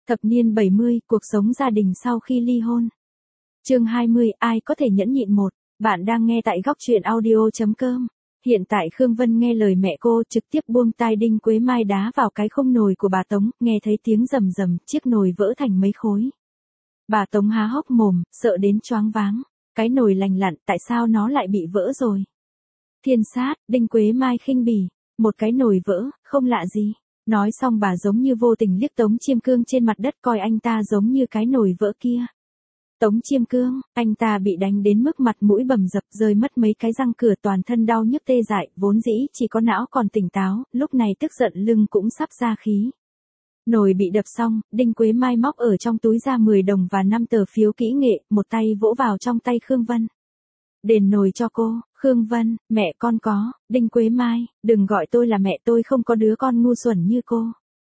Thập niên 70, cuộc sống gia đình sau khi ly hôn. Chương 20, ai có thể nhẫn nhịn một. Bạn đang nghe tại góc truyện audio.com. Hiện tại Khương Vân nghe lời mẹ cô, trực tiếp buông tai đinh quế mai đá vào cái không nồi của bà Tống, nghe thấy tiếng rầm rầm, chiếc nồi vỡ thành mấy khối. Bà Tống há hốc mồm, sợ đến choáng váng. Cái nồi lành lặn, tại sao nó lại bị vỡ rồi? Thiên sát, đinh quế mai khinh bỉ. Một cái nồi vỡ, không lạ gì. Nói xong bà giống như vô tình liếc Tống Chiêm Cương trên mặt đất, coi anh ta giống như cái nồi vỡ kia. Tống Chiêm Cương, anh ta bị đánh đến mức mặt mũi bầm dập, rơi mất mấy cái răng cửa, toàn thân đau nhức tê dại, vốn dĩ chỉ có não còn tỉnh táo, lúc này tức giận lưng cũng sắp ra khí. Nồi bị đập xong, đinh quế mai móc ở trong túi ra 10 đồng và 5 tờ phiếu kỹ nghệ, một tay vỗ vào trong tay Khương Vân. Đền nồi cho cô. Khương Vân, mẹ con có. Đinh Quế Mai, đừng gọi tôi là mẹ, tôi không có đứa con ngu xuẩn như cô.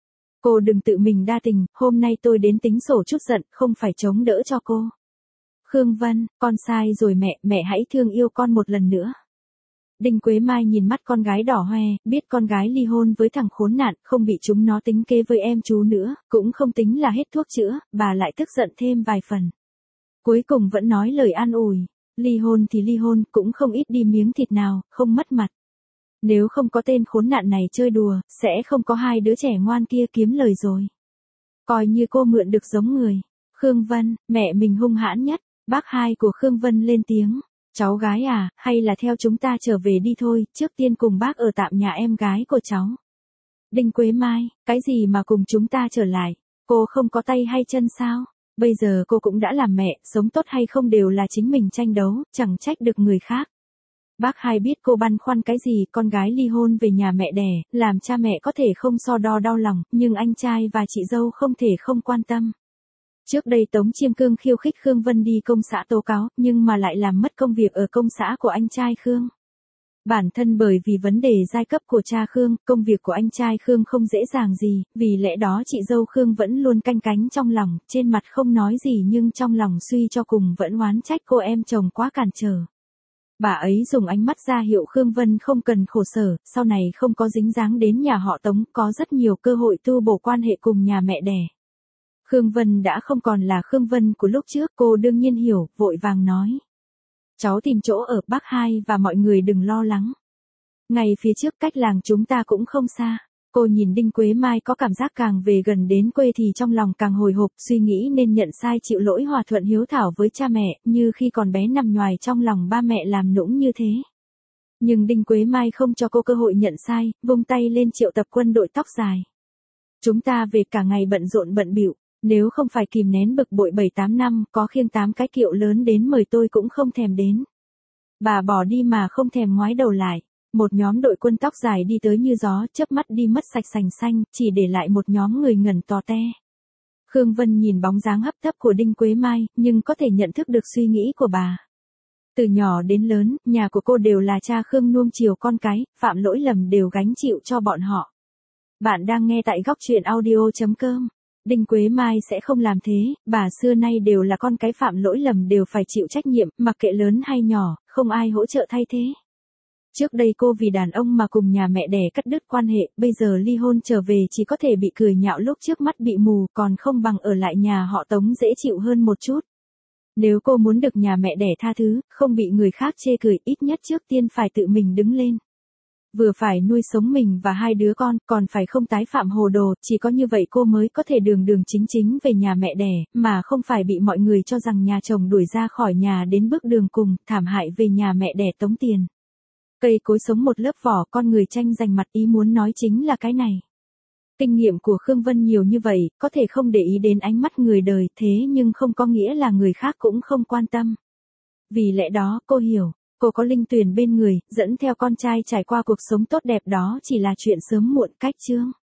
Cô đừng tự mình đa tình, hôm nay tôi đến tính sổ chút giận, không phải chống đỡ cho cô. Khương Vân, con sai rồi mẹ hãy thương yêu con một lần nữa. Đinh Quế Mai nhìn mắt con gái đỏ hoe, biết con gái ly hôn với thằng khốn nạn, không bị chúng nó tính kế với em chú nữa, cũng không tính là hết thuốc chữa, bà lại tức giận thêm vài phần. Cuối cùng vẫn nói lời an ủi. Ly hôn thì ly hôn, cũng không ít đi miếng thịt nào, không mất mặt. Nếu không có tên khốn nạn này chơi đùa, sẽ không có hai đứa trẻ ngoan kia kiếm lời rồi. Coi như cô mượn được giống người. Khương Vân, mẹ mình hung hãn nhất. Bác hai của Khương Vân lên tiếng. Cháu gái à, hay là theo chúng ta trở về đi thôi, trước tiên cùng bác ở tạm nhà em gái của cháu. Đinh Quế Mai, cái gì mà cùng chúng ta trở lại? Cô không có tay hay chân sao? Bây giờ cô cũng đã làm mẹ, sống tốt hay không đều là chính mình tranh đấu, chẳng trách được người khác. Bác hai biết cô băn khoăn cái gì, con gái ly hôn về nhà mẹ đẻ, làm cha mẹ có thể không so đo đau lòng, nhưng anh trai và chị dâu không thể không quan tâm. Trước đây Tống Chiêm Cương khiêu khích Khương Vân đi công xã tố cáo, nhưng mà lại làm mất công việc ở công xã của anh trai Khương. Bản thân bởi vì vấn đề giai cấp của cha Khương, công việc của anh trai Khương không dễ dàng gì, vì lẽ đó chị dâu Khương vẫn luôn canh cánh trong lòng, trên mặt không nói gì nhưng trong lòng suy cho cùng vẫn oán trách cô em chồng quá cản trở. Bà ấy dùng ánh mắt ra hiệu Khương Vân không cần khổ sở, sau này không có dính dáng đến nhà họ Tống, có rất nhiều cơ hội tu bổ quan hệ cùng nhà mẹ đẻ. Khương Vân đã không còn là Khương Vân của lúc trước, cô đương nhiên hiểu, vội vàng nói. Cháu tìm chỗ ở bác hai và mọi người đừng lo lắng. Ngay phía trước cách làng chúng ta cũng không xa. Cô nhìn Đinh Quế Mai có cảm giác càng về gần đến quê thì trong lòng càng hồi hộp, suy nghĩ nên nhận sai chịu lỗi hòa thuận hiếu thảo với cha mẹ, như khi còn bé nằm nhoài trong lòng ba mẹ làm nũng như thế. Nhưng Đinh Quế Mai không cho cô cơ hội nhận sai, vung tay lên triệu tập quân đội tóc dài. Chúng ta về cả ngày bận rộn bận bịu. Nếu không phải kìm nén bực bội 7-8 năm, có khiêng 8 cái kiệu lớn đến mời tôi cũng không thèm đến. Bà bỏ đi mà không thèm ngoái đầu lại. Một nhóm đội quân tóc dài đi tới như gió, chớp mắt đi mất sạch sành xanh, chỉ để lại một nhóm người ngẩn tò te. Khương Vân nhìn bóng dáng hấp tấp của Đinh Quế Mai, nhưng có thể nhận thức được suy nghĩ của bà. Từ nhỏ đến lớn, nhà của cô đều là cha Khương nuông chiều con cái, phạm lỗi lầm đều gánh chịu cho bọn họ. Bạn đang nghe tại góc truyện audio.com. Đinh Quế Mai sẽ không làm thế, bà xưa nay đều là con cái phạm lỗi lầm đều phải chịu trách nhiệm, mặc kệ lớn hay nhỏ, không ai hỗ trợ thay thế. Trước đây cô vì đàn ông mà cùng nhà mẹ đẻ cắt đứt quan hệ, bây giờ ly hôn trở về chỉ có thể bị cười nhạo lúc trước mắt bị mù, còn không bằng ở lại nhà họ Tống dễ chịu hơn một chút. Nếu cô muốn được nhà mẹ đẻ tha thứ, không bị người khác chê cười, ít nhất trước tiên phải tự mình đứng lên. Vừa phải nuôi sống mình và hai đứa con, còn phải không tái phạm hồ đồ, chỉ có như vậy cô mới có thể đường chính chính về nhà mẹ đẻ, mà không phải bị mọi người cho rằng nhà chồng đuổi ra khỏi nhà đến bước đường cùng, thảm hại về nhà mẹ đẻ tống tiền. Cây cối sống một lớp vỏ, con người tranh giành mặt, ý muốn nói chính là cái này. Kinh nghiệm của Khương Vân nhiều như vậy, có thể không để ý đến ánh mắt người đời, thế nhưng không có nghĩa là người khác cũng không quan tâm. Vì lẽ đó, cô hiểu. Cô có Linh Tuyền bên người, dẫn theo con trai trải qua cuộc sống tốt đẹp đó chỉ là chuyện sớm muộn cách chương.